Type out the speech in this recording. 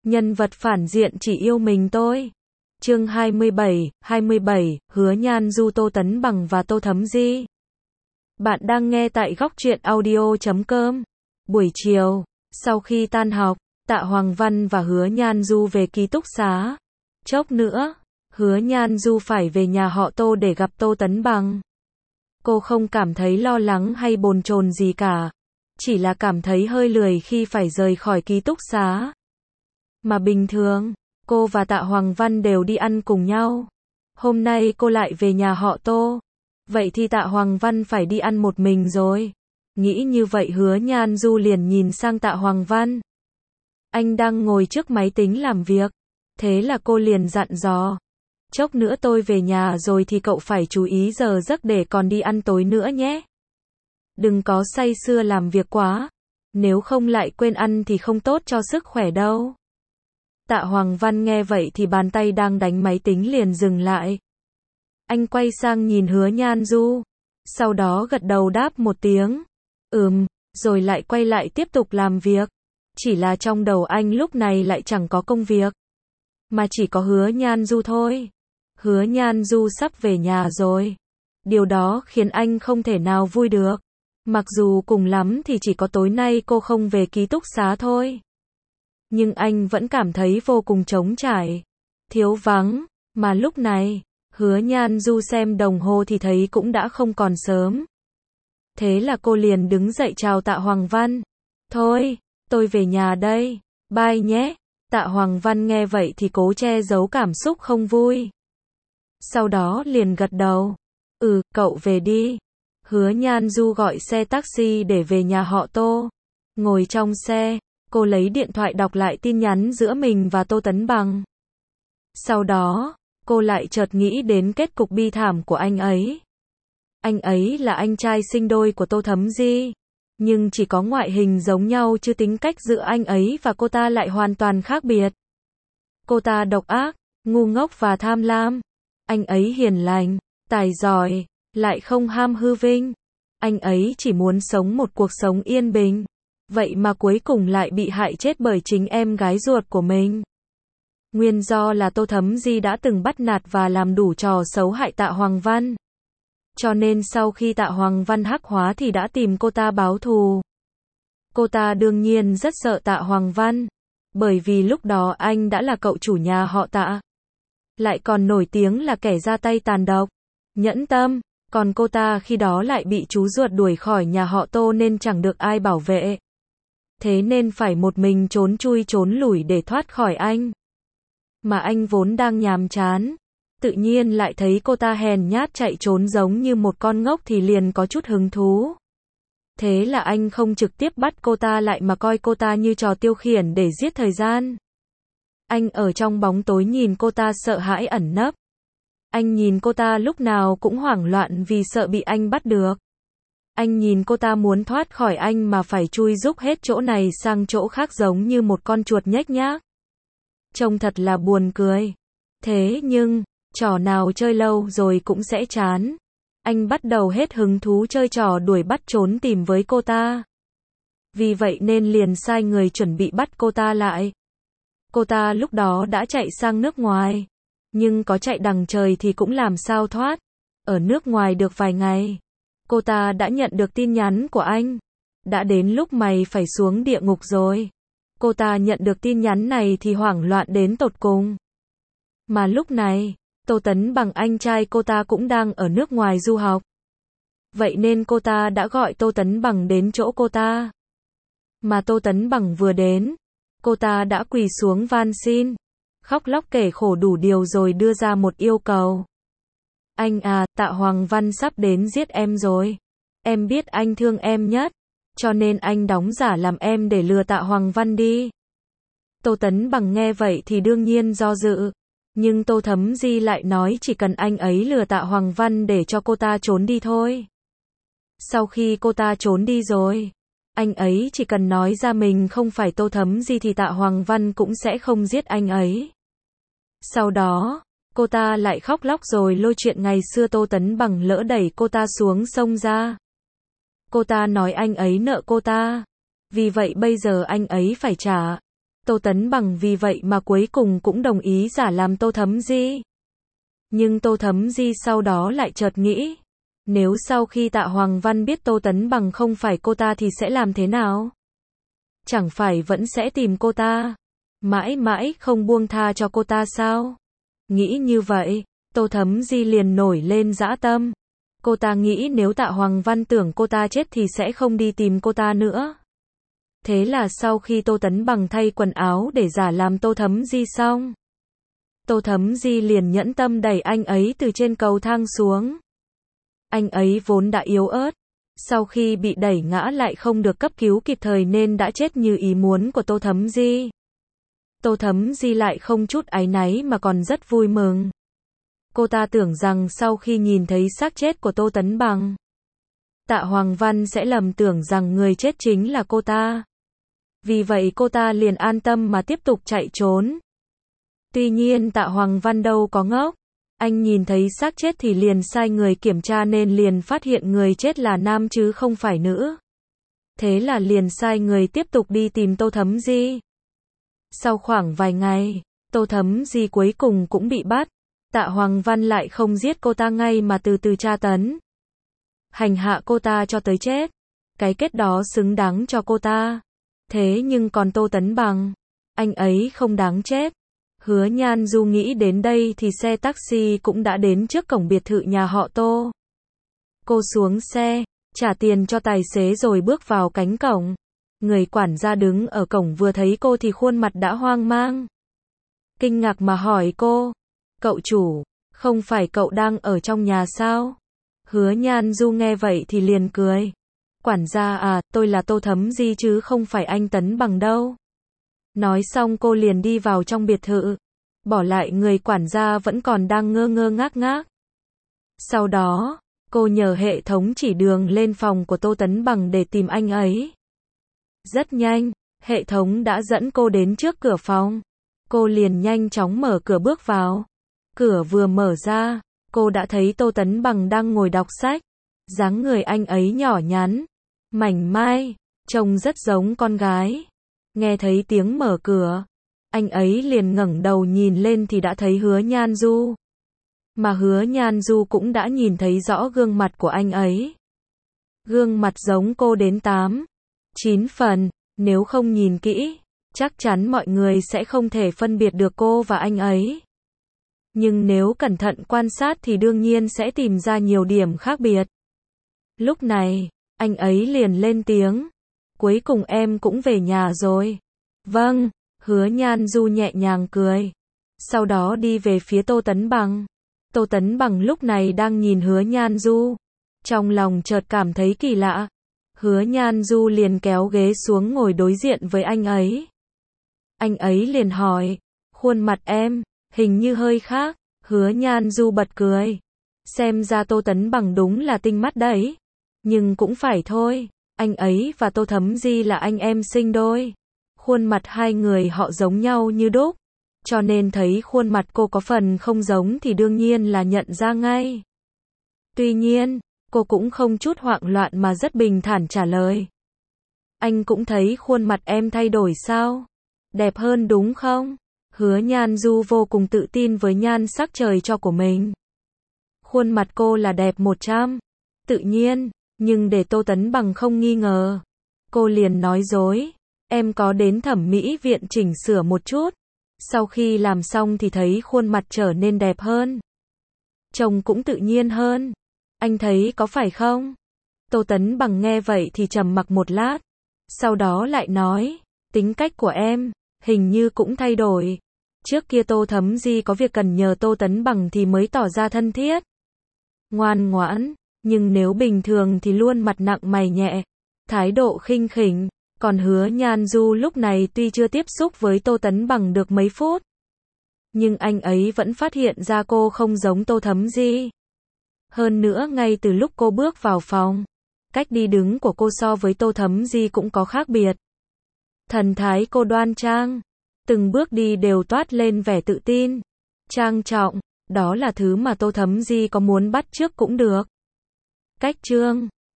Nhân vật phản diện chỉ yêu mình tôi. Chương 27, Hứa Nhan Du, Tô Tấn Bằng và Tô Thấm Di. Bạn đang nghe tại góc truyện audio.com. Buổi chiều, sau khi tan học, Tạ Hoàng Văn và Hứa Nhan Du về ký túc xá. Chốc nữa, Hứa Nhan Du phải về nhà họ Tô để gặp Tô Tấn Bằng. Cô không cảm thấy lo lắng hay bồn chồn gì cả, chỉ là cảm thấy hơi lười khi phải rời khỏi ký túc xá. Mà bình thường, cô và Tạ Hoàng Văn đều đi ăn cùng nhau. Hôm nay cô lại về nhà họ Tô. Vậy thì Tạ Hoàng Văn phải đi ăn một mình rồi. Nghĩ như vậy Hứa Nhan Du liền nhìn sang Tạ Hoàng Văn. Anh đang ngồi trước máy tính làm việc. Thế là cô liền dặn dò. Chốc nữa tôi về nhà rồi thì cậu phải chú ý giờ giấc để còn đi ăn tối nữa nhé. Đừng có say sưa làm việc quá. Nếu không lại quên ăn thì không tốt cho sức khỏe đâu. Tạ Hoàng Văn nghe vậy thì bàn tay đang đánh máy tính liền dừng lại. Anh quay sang nhìn Hứa Nhan Du. Sau đó gật đầu đáp một tiếng. Rồi lại quay lại tiếp tục làm việc. Chỉ là trong đầu anh lúc này lại chẳng có công việc. Mà chỉ có Hứa Nhan Du thôi. Hứa Nhan Du sắp về nhà rồi. Điều đó khiến anh không thể nào vui được. Mặc dù cùng lắm thì chỉ có tối nay cô không về ký túc xá thôi. Nhưng anh vẫn cảm thấy vô cùng trống trải, thiếu vắng. Mà lúc này, Hứa Nhan Du xem đồng hồ thì thấy cũng đã không còn sớm. Thế là cô liền đứng dậy chào Tạ Hoàng Văn. Thôi, tôi về nhà đây, bye nhé. Tạ Hoàng Văn nghe vậy thì cố che giấu cảm xúc không vui. Sau đó liền gật đầu. Cậu về đi. Hứa Nhan Du gọi xe taxi để về nhà họ Tô. Ngồi trong xe, cô lấy điện thoại đọc lại tin nhắn giữa mình và Tô Tấn Bằng. Sau đó, cô lại chợt nghĩ đến kết cục bi thảm của anh ấy. Anh ấy là anh trai sinh đôi của Tô Thấm Di. Nhưng chỉ có ngoại hình giống nhau chứ tính cách giữa anh ấy và cô ta lại hoàn toàn khác biệt. Cô ta độc ác, ngu ngốc và tham lam. Anh ấy hiền lành, tài giỏi, lại không ham hư vinh. Anh ấy chỉ muốn sống một cuộc sống yên bình. Vậy mà cuối cùng lại bị hại chết bởi chính em gái ruột của mình. Nguyên do là Tô Thấm Di đã từng bắt nạt và làm đủ trò xấu hại Tạ Hoàng Văn. Cho nên sau khi Tạ Hoàng Văn hắc hóa thì đã tìm cô ta báo thù. Cô ta đương nhiên rất sợ Tạ Hoàng Văn. Bởi vì lúc đó anh đã là cậu chủ nhà họ Tạ. Lại còn nổi tiếng là kẻ ra tay tàn độc, nhẫn tâm. Còn cô ta khi đó lại bị chú ruột đuổi khỏi nhà họ Tô nên chẳng được ai bảo vệ. Thế nên phải một mình trốn chui trốn lủi để thoát khỏi anh. Mà anh vốn đang nhàm chán. Tự nhiên lại thấy cô ta hèn nhát chạy trốn giống như một con ngốc thì liền có chút hứng thú. Thế là anh không trực tiếp bắt cô ta lại mà coi cô ta như trò tiêu khiển để giết thời gian. Anh ở trong bóng tối nhìn cô ta sợ hãi ẩn nấp. Anh nhìn cô ta lúc nào cũng hoảng loạn vì sợ bị anh bắt được. Anh nhìn cô ta muốn thoát khỏi anh mà phải chui rúc hết chỗ này sang chỗ khác giống như một con chuột nhếch nhác. Trông thật là buồn cười. Thế nhưng, trò nào chơi lâu rồi cũng sẽ chán. Anh bắt đầu hết hứng thú chơi trò đuổi bắt trốn tìm với cô ta. Vì vậy nên liền sai người chuẩn bị bắt cô ta lại. Cô ta lúc đó đã chạy sang nước ngoài. Nhưng có chạy đằng trời thì cũng làm sao thoát. Ở nước ngoài được vài ngày, cô ta đã nhận được tin nhắn của anh. Đã đến lúc mày phải xuống địa ngục rồi. Cô ta nhận được tin nhắn này thì hoảng loạn đến tột cùng. Mà lúc này, Tô Tấn Bằng anh trai cô ta cũng đang ở nước ngoài du học. Vậy nên cô ta đã gọi Tô Tấn Bằng đến chỗ cô ta. Mà Tô Tấn Bằng vừa đến, cô ta đã quỳ xuống van xin. Khóc lóc kể khổ đủ điều rồi đưa ra một yêu cầu. Anh à, Tạ Hoàng Văn sắp đến giết em rồi. Em biết anh thương em nhất. Cho nên anh đóng giả làm em để lừa Tạ Hoàng Văn đi. Tô Tấn Bằng nghe vậy thì đương nhiên do dự. Nhưng Tô Thấm Di lại nói chỉ cần anh ấy lừa Tạ Hoàng Văn để cho cô ta trốn đi thôi. Sau khi cô ta trốn đi rồi, anh ấy chỉ cần nói ra mình không phải Tô Thấm Di thì Tạ Hoàng Văn cũng sẽ không giết anh ấy. Sau đó, cô ta lại khóc lóc rồi lôi chuyện ngày xưa Tô Tấn Bằng lỡ đẩy cô ta xuống sông ra. Cô ta nói anh ấy nợ cô ta. Vì vậy bây giờ anh ấy phải trả. Tô Tấn Bằng vì vậy mà cuối cùng cũng đồng ý giả làm Tô Thấm Di. Nhưng Tô Thấm Di sau đó lại chợt nghĩ, nếu sau khi Tạ Hoàng Văn biết Tô Tấn Bằng không phải cô ta thì sẽ làm thế nào? Chẳng phải vẫn sẽ tìm cô ta, mãi mãi không buông tha cho cô ta sao? Nghĩ như vậy, Tô Thấm Di liền nổi lên dã tâm. Cô ta nghĩ nếu Tạ Hoàng Văn tưởng cô ta chết thì sẽ không đi tìm cô ta nữa. Thế là sau khi Tô Tấn Bằng thay quần áo để giả làm Tô Thấm Di xong, Tô Thấm Di liền nhẫn tâm đẩy anh ấy từ trên cầu thang xuống. Anh ấy vốn đã yếu ớt, sau khi bị đẩy ngã lại không được cấp cứu kịp thời nên đã chết như ý muốn của Tô Thấm Di. Tô Thấm Di lại không chút áy náy mà còn rất vui mừng. Cô ta tưởng rằng sau khi nhìn thấy xác chết của Tô Tấn Bằng, Tạ Hoàng Văn sẽ lầm tưởng rằng người chết chính là cô ta. Vì vậy cô ta liền an tâm mà tiếp tục chạy trốn. Tuy nhiên Tạ Hoàng Văn đâu có ngốc. Anh nhìn thấy xác chết thì liền sai người kiểm tra nên liền phát hiện người chết là nam chứ không phải nữ. Thế là liền sai người tiếp tục đi tìm Tô Thấm Di. Sau khoảng vài ngày, Tô Thấm Di cuối cùng cũng bị bắt. Tạ Hoàng Văn lại không giết cô ta ngay mà từ từ tra tấn, hành hạ cô ta cho tới chết. Cái kết đó xứng đáng cho cô ta. Thế nhưng còn Tô Tấn Bằng, anh ấy không đáng chết. Hứa Nhan Du nghĩ đến đây thì xe taxi cũng đã đến trước cổng biệt thự nhà họ Tô. Cô xuống xe, trả tiền cho tài xế rồi bước vào cánh cổng. Người quản gia đứng ở cổng vừa thấy cô thì khuôn mặt đã hoang mang. Kinh ngạc mà hỏi cô, cậu chủ, không phải cậu đang ở trong nhà sao? Hứa Nhan Du nghe vậy thì liền cười. Quản gia à, tôi là Tô Thấm Di chứ không phải anh Tấn Bằng đâu. Nói xong cô liền đi vào trong biệt thự, bỏ lại người quản gia vẫn còn đang ngơ ngơ ngác ngác. Sau đó, cô nhờ hệ thống chỉ đường lên phòng của Tô Tấn Bằng để tìm anh ấy. Rất nhanh, hệ thống đã dẫn cô đến trước cửa phòng. Cô liền nhanh chóng mở cửa bước vào. Cửa vừa mở ra, cô đã thấy Tô Tấn Bằng đang ngồi đọc sách. Dáng người anh ấy nhỏ nhắn, mảnh mai, trông rất giống con gái. Nghe thấy tiếng mở cửa, anh ấy liền ngẩng đầu nhìn lên thì đã thấy Hứa Nhan Du. Mà Hứa Nhan Du cũng đã nhìn thấy rõ gương mặt của anh ấy. Gương mặt giống cô đến 8, 9 phần, nếu không nhìn kỹ, chắc chắn mọi người sẽ không thể phân biệt được cô và anh ấy. Nhưng nếu cẩn thận quan sát thì đương nhiên sẽ tìm ra nhiều điểm khác biệt. Lúc này, anh ấy liền lên tiếng. Cuối cùng em cũng về nhà rồi. Vâng, Hứa Nhan Du nhẹ nhàng cười. Sau đó đi về phía Tô Tấn Bằng. Tô Tấn Bằng lúc này đang nhìn Hứa Nhan Du. Trong lòng chợt cảm thấy kỳ lạ. Hứa Nhan Du liền kéo ghế xuống ngồi đối diện với anh ấy. Anh ấy liền hỏi, khuôn mặt em, hình như hơi khác. Hứa Nhan Du bật cười. Xem ra Tô Tấn Bằng đúng là tinh mắt đấy. Nhưng cũng phải thôi, anh ấy và Tô Thấm Di là anh em sinh đôi. Khuôn mặt hai người họ giống nhau như đúc. Cho nên thấy khuôn mặt cô có phần không giống thì đương nhiên là nhận ra ngay. Tuy nhiên, cô cũng không chút hoảng loạn mà rất bình thản trả lời. Anh cũng thấy khuôn mặt em thay đổi sao? Đẹp hơn đúng không? Hứa Nhan Du vô cùng tự tin với nhan sắc trời cho của mình. Khuôn mặt cô là đẹp 100. Tự nhiên, nhưng để Tô Tấn Bằng không nghi ngờ. Cô liền nói dối. Em có đến thẩm mỹ viện chỉnh sửa một chút. Sau khi làm xong thì thấy khuôn mặt trở nên đẹp hơn. Trông cũng tự nhiên hơn. Anh thấy có phải không? Tô Tấn Bằng nghe vậy thì trầm mặc một lát. Sau đó lại nói, tính cách của em, hình như cũng thay đổi. Trước kia Tô Thấm Di có việc cần nhờ Tô Tấn Bằng thì mới tỏ ra thân thiết, ngoan ngoãn, nhưng nếu bình thường thì luôn mặt nặng mày nhẹ, thái độ khinh khỉnh. Còn Hứa Nhan Du lúc này tuy chưa tiếp xúc với Tô Tấn Bằng được mấy phút, nhưng anh ấy vẫn phát hiện ra cô không giống Tô Thấm Di. Hơn nữa ngay từ lúc cô bước vào phòng, cách đi đứng của cô so với Tô Thấm Di cũng có khác biệt. Thần thái cô đoan trang, từng bước đi đều toát lên vẻ tự tin, trang trọng, đó là thứ mà Tô Thấm Di có muốn bắt chước cũng được. Cách trương